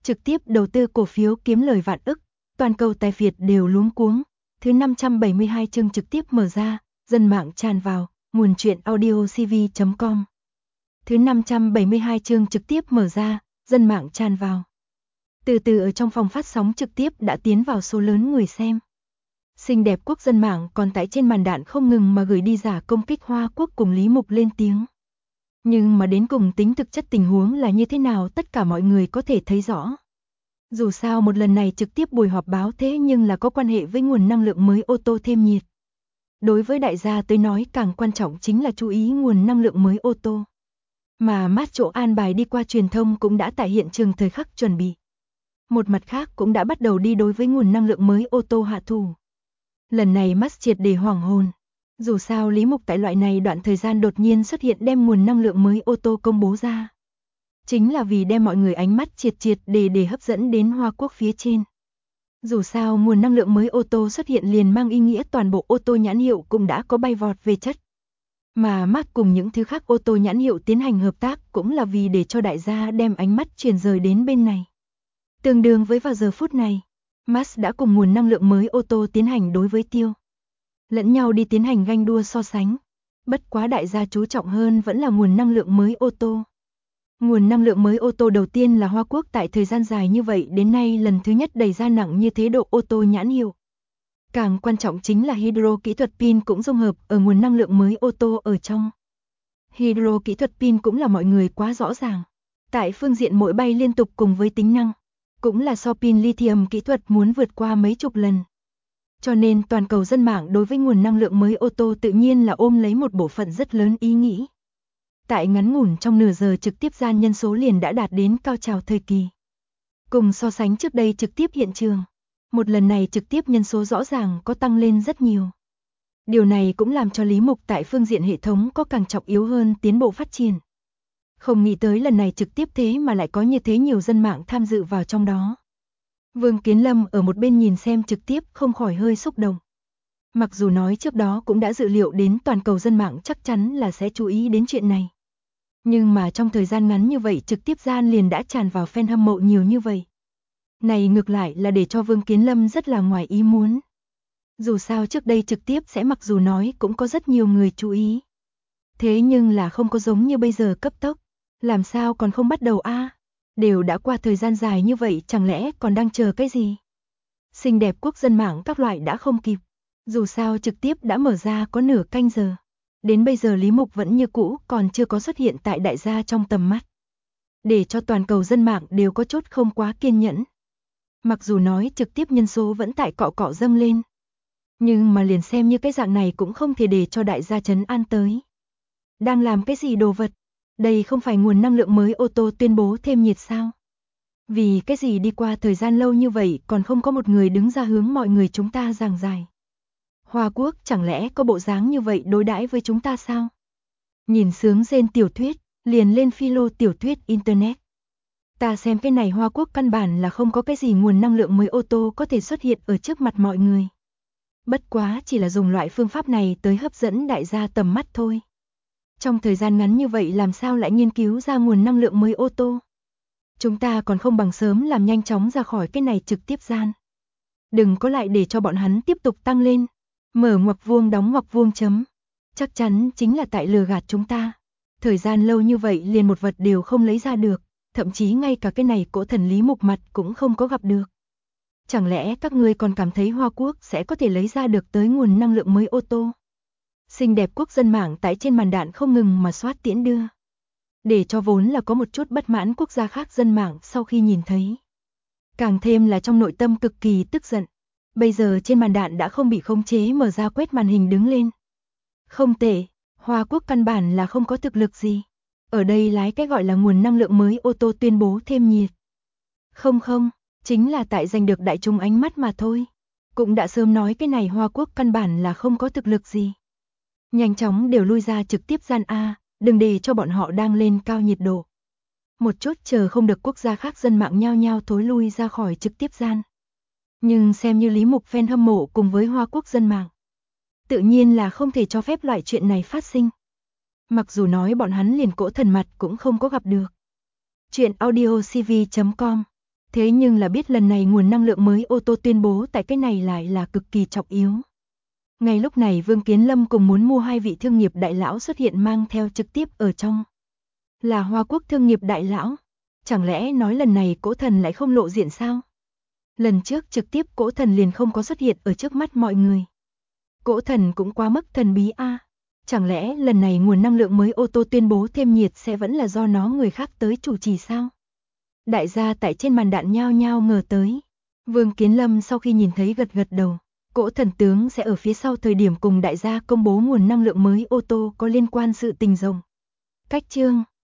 trực tiếp đầu tư cổ phiếu kiếm lời vạn ức, toàn cầu tài phiệt đều luống cuống. Thứ 572 chương trực tiếp mở ra, dân mạng tràn vào, nguồn truyện audio cv.com. Thứ 572 chương trực tiếp mở ra, dân mạng tràn vào. Từ từ ở trong phòng phát sóng trực tiếp đã tiến vào số lớn người xem. Xinh đẹp quốc dân mạng còn tại trên màn đạn không ngừng mà gửi đi giả công kích Hoa Quốc cùng Lý Mục lên tiếng. Nhưng mà đến cùng tính thực chất tình huống là như thế nào tất cả mọi người có thể thấy rõ. Dù sao một lần này trực tiếp buổi họp báo thế nhưng là có quan hệ với nguồn năng lượng mới ô tô thêm nhiệt. Đối với đại gia tới nói càng quan trọng chính là chú ý nguồn năng lượng mới ô tô. Mà mát chỗ an bài đi qua truyền thông cũng đã tại hiện trường thời khắc chuẩn bị. Một mặt khác cũng đã bắt đầu đi đối với nguồn năng lượng mới ô tô hạ thủ. Lần này mắt triệt để hoảng hồn. Dù sao Lý Mục tại loại này đoạn thời gian đột nhiên xuất hiện đem nguồn năng lượng mới ô tô công bố ra. Chính là vì đem mọi người ánh mắt triệt để hấp dẫn đến Hoa Quốc phía trên. Dù sao nguồn năng lượng mới ô tô xuất hiện liền mang ý nghĩa toàn bộ ô tô nhãn hiệu cũng đã có bay vọt về chất. Mà Mark cùng những thứ khác ô tô nhãn hiệu tiến hành hợp tác cũng là vì để cho đại gia đem ánh mắt chuyển rời đến bên này. Tương đương với vào giờ phút này, Mark đã cùng nguồn năng lượng mới ô tô tiến hành đối với tiêu. Lẫn nhau đi tiến hành ganh đua so sánh. Bất quá đại gia chú trọng hơn vẫn là nguồn năng lượng mới ô tô. Nguồn năng lượng mới ô tô đầu tiên là Hoa Quốc tại thời gian dài như vậy đến nay lần thứ nhất đẩy ra nặng như thế độ ô tô nhãn hiệu. Càng quan trọng chính là hydro kỹ thuật pin cũng dung hợp ở nguồn năng lượng mới ô tô ở trong. Hydro kỹ thuật pin cũng là mọi người quá rõ ràng. Tại phương diện mỗi bay liên tục cùng với tính năng, cũng là so pin lithium kỹ thuật muốn vượt qua mấy chục lần. Cho nên toàn cầu dân mạng đối với nguồn năng lượng mới ô tô tự nhiên là ôm lấy một bộ phận rất lớn ý nghĩ. Tại ngắn ngủn trong nửa giờ trực tiếp gian nhân số liền đã đạt đến cao trào thời kỳ. Cùng so sánh trước đây trực tiếp hiện trường, một lần này trực tiếp nhân số rõ ràng có tăng lên rất nhiều. Điều này cũng làm cho Lý Mục tại phương diện hệ thống có càng trọng yếu hơn tiến bộ phát triển. Không nghĩ tới lần này trực tiếp thế mà lại có như thế nhiều dân mạng tham dự vào trong đó. Vương Kiến Lâm ở một bên nhìn xem trực tiếp không khỏi hơi xúc động. Mặc dù nói trước đó cũng đã dự liệu đến toàn cầu dân mạng chắc chắn là sẽ chú ý đến chuyện này. Nhưng mà trong thời gian ngắn như vậy trực tiếp gian liền đã tràn vào fan hâm mộ nhiều như vậy. Này ngược lại là để cho Vương Kiến Lâm rất là ngoài ý muốn. Dù sao trước đây trực tiếp sẽ mặc dù nói cũng có rất nhiều người chú ý. Thế nhưng là không có giống như bây giờ cấp tốc. Làm sao còn không bắt đầu a? Đều đã qua thời gian dài như vậy chẳng lẽ còn đang chờ cái gì? Xinh đẹp quốc dân mạng các loại đã không kịp. Dù sao trực tiếp đã mở ra có nửa canh giờ. Đến bây giờ Lý Mục vẫn như cũ còn chưa có xuất hiện tại đại gia trong tầm mắt. Để cho toàn cầu dân mạng đều có chút không quá kiên nhẫn. Mặc dù nói trực tiếp nhân số vẫn tại cọ dâng lên. Nhưng mà liền xem như cái dạng này cũng không thể để cho đại gia trấn an tới. Đang làm cái gì đồ vật? Đây không phải nguồn năng lượng mới ô tô tuyên bố thêm nhiệt sao? Vì cái gì đi qua thời gian lâu như vậy còn không có một người đứng ra hướng mọi người chúng ta giảng giải. Hoa Quốc chẳng lẽ có bộ dáng như vậy đối đãi với chúng ta sao? Nhìn sướng rên tiểu thuyết, liền lên philo tiểu thuyết internet. Ta xem cái này Hoa Quốc căn bản là không có cái gì nguồn năng lượng mới ô tô có thể xuất hiện ở trước mặt mọi người. Bất quá chỉ là dùng loại phương pháp này tới hấp dẫn đại gia tầm mắt thôi. Trong thời gian ngắn như vậy làm sao lại nghiên cứu ra nguồn năng lượng mới ô tô? Chúng ta còn không bằng sớm làm nhanh chóng ra khỏi cái này trực tiếp gian. Đừng có lại để cho bọn hắn tiếp tục tăng lên. Mở ngoặc vuông đóng ngoặc vuông chấm. Chắc chắn chính là tại lừa gạt chúng ta. Thời gian lâu như vậy liền một vật đều không lấy ra được. Thậm chí ngay cả cái này cỗ thần Lý Mục mặt cũng không có gặp được. Chẳng lẽ các ngươi còn cảm thấy Hoa Quốc sẽ có thể lấy ra được tới nguồn năng lượng mới ô tô? Xinh đẹp quốc dân mạng tại trên màn đạn không ngừng mà soát tiễn đưa. Để cho vốn là có một chút bất mãn quốc gia khác dân mạng sau khi nhìn thấy. Càng thêm là trong nội tâm cực kỳ tức giận. Bây giờ trên màn đạn đã không bị khống chế mở ra quét màn hình đứng lên. Không tệ, Hoa Quốc căn bản là không có thực lực gì. Ở đây lái cái gọi là nguồn năng lượng mới ô tô tuyên bố thêm nhiệt. Không, chính là tại giành được đại chúng ánh mắt mà thôi. Cũng đã sớm nói cái này Hoa Quốc căn bản là không có thực lực gì. Nhanh chóng đều lui ra trực tiếp gian A, đừng để cho bọn họ đang lên cao nhiệt độ. Một chút chờ không được quốc gia khác dân mạng nhao nhao thối lui ra khỏi trực tiếp gian. Nhưng xem như Lý Mục fan hâm mộ cùng với Hoa Quốc dân mạng. Tự nhiên là không thể cho phép loại chuyện này phát sinh. Mặc dù nói bọn hắn liền cỗ thần mặt cũng không có gặp được. Chuyện audio cv.com Thế nhưng là biết lần này nguồn năng lượng mới ô tô tuyên bố tại cái này lại là cực kỳ trọng yếu. Ngay lúc này Vương Kiến Lâm cùng muốn mua hai vị thương nghiệp đại lão xuất hiện mang theo trực tiếp ở trong. Là Hoa Quốc thương nghiệp đại lão. Chẳng lẽ nói lần này Cỗ Thần lại không lộ diện sao? Lần trước trực tiếp Cỗ Thần liền không có xuất hiện ở trước mắt mọi người. Cỗ Thần cũng quá mức thần bí a. Chẳng lẽ lần này nguồn năng lượng mới ô tô tuyên bố thêm nhiệt sẽ vẫn là do nó người khác tới chủ trì sao? Đại gia tại trên màn đạn nhao nhao ngờ tới. Vương Kiến Lâm sau khi nhìn thấy gật gật đầu. Cỗ Thần tướng sẽ ở phía sau thời điểm cùng đại gia công bố nguồn năng lượng mới ô tô có liên quan sự tình rồng. Cách chương